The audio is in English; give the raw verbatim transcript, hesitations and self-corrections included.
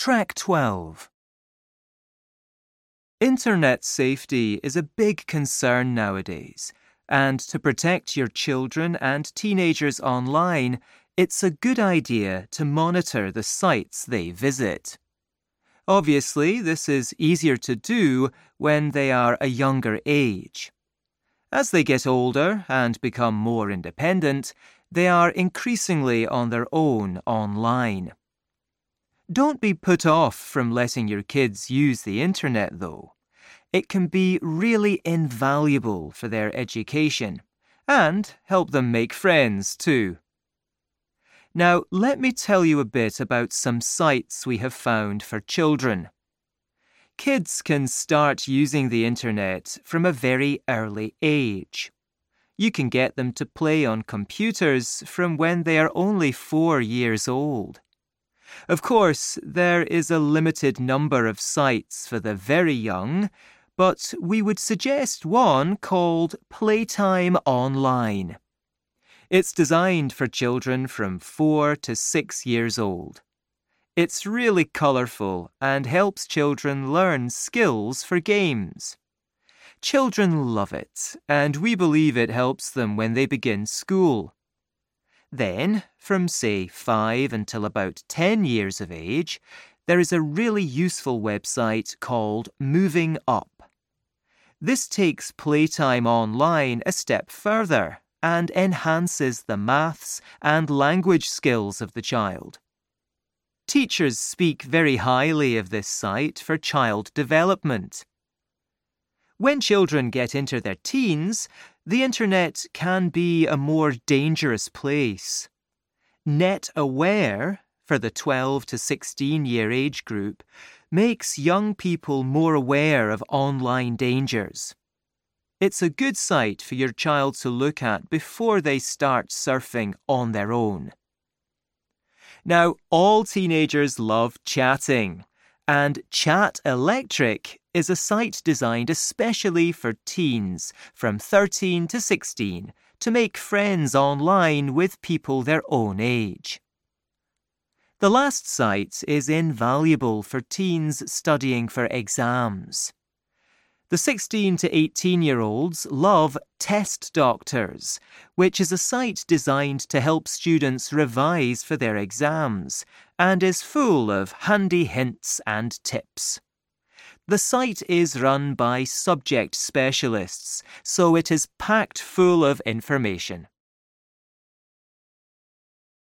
Track twelve. Internet safety is a big concern nowadays, and to protect your children and teenagers online, it's a good idea to monitor the sites they visit. Obviously, this is easier to do when they are a younger age. As they get older and become more independent, they are increasingly on their own online. Don't be put off from letting your kids use the internet, though. It can be really invaluable for their education and help them make friends too. Now, let me tell you a bit about some sites we have found for children. Kids can start using the internet from a very early age. You can get them to play on computers from when they are only four years old. Of course, there is a limited number of sites for the very young, but we would suggest one called Playtime Online. It's designed for children from four to six years old. It's really colourful and helps children learn skills for games. Children love it, and we believe it helps them when they begin school. Then, from say five until about ten years of age, there is a really useful website called Moving Up. This takes Playtime Online a step further and enhances the maths and language skills of the child. Teachers speak very highly of this site for child development. When children get into their teens, the internet can be a more dangerous place. NetAware, for the twelve to sixteen year age group, makes young people more aware of online dangers. It's a good site for your child to look at before they start surfing on their own. Now, all teenagers love chatting, and Chat Electric is a site designed especially for teens from thirteen to sixteen to make friends online with people their own age. The last site is invaluable for teens studying for exams. The sixteen to eighteen-year-olds love Test Doctors, which is a site designed to help students revise for their exams and is full of handy hints and tips. The site is run by subject specialists, so it is packed full of information.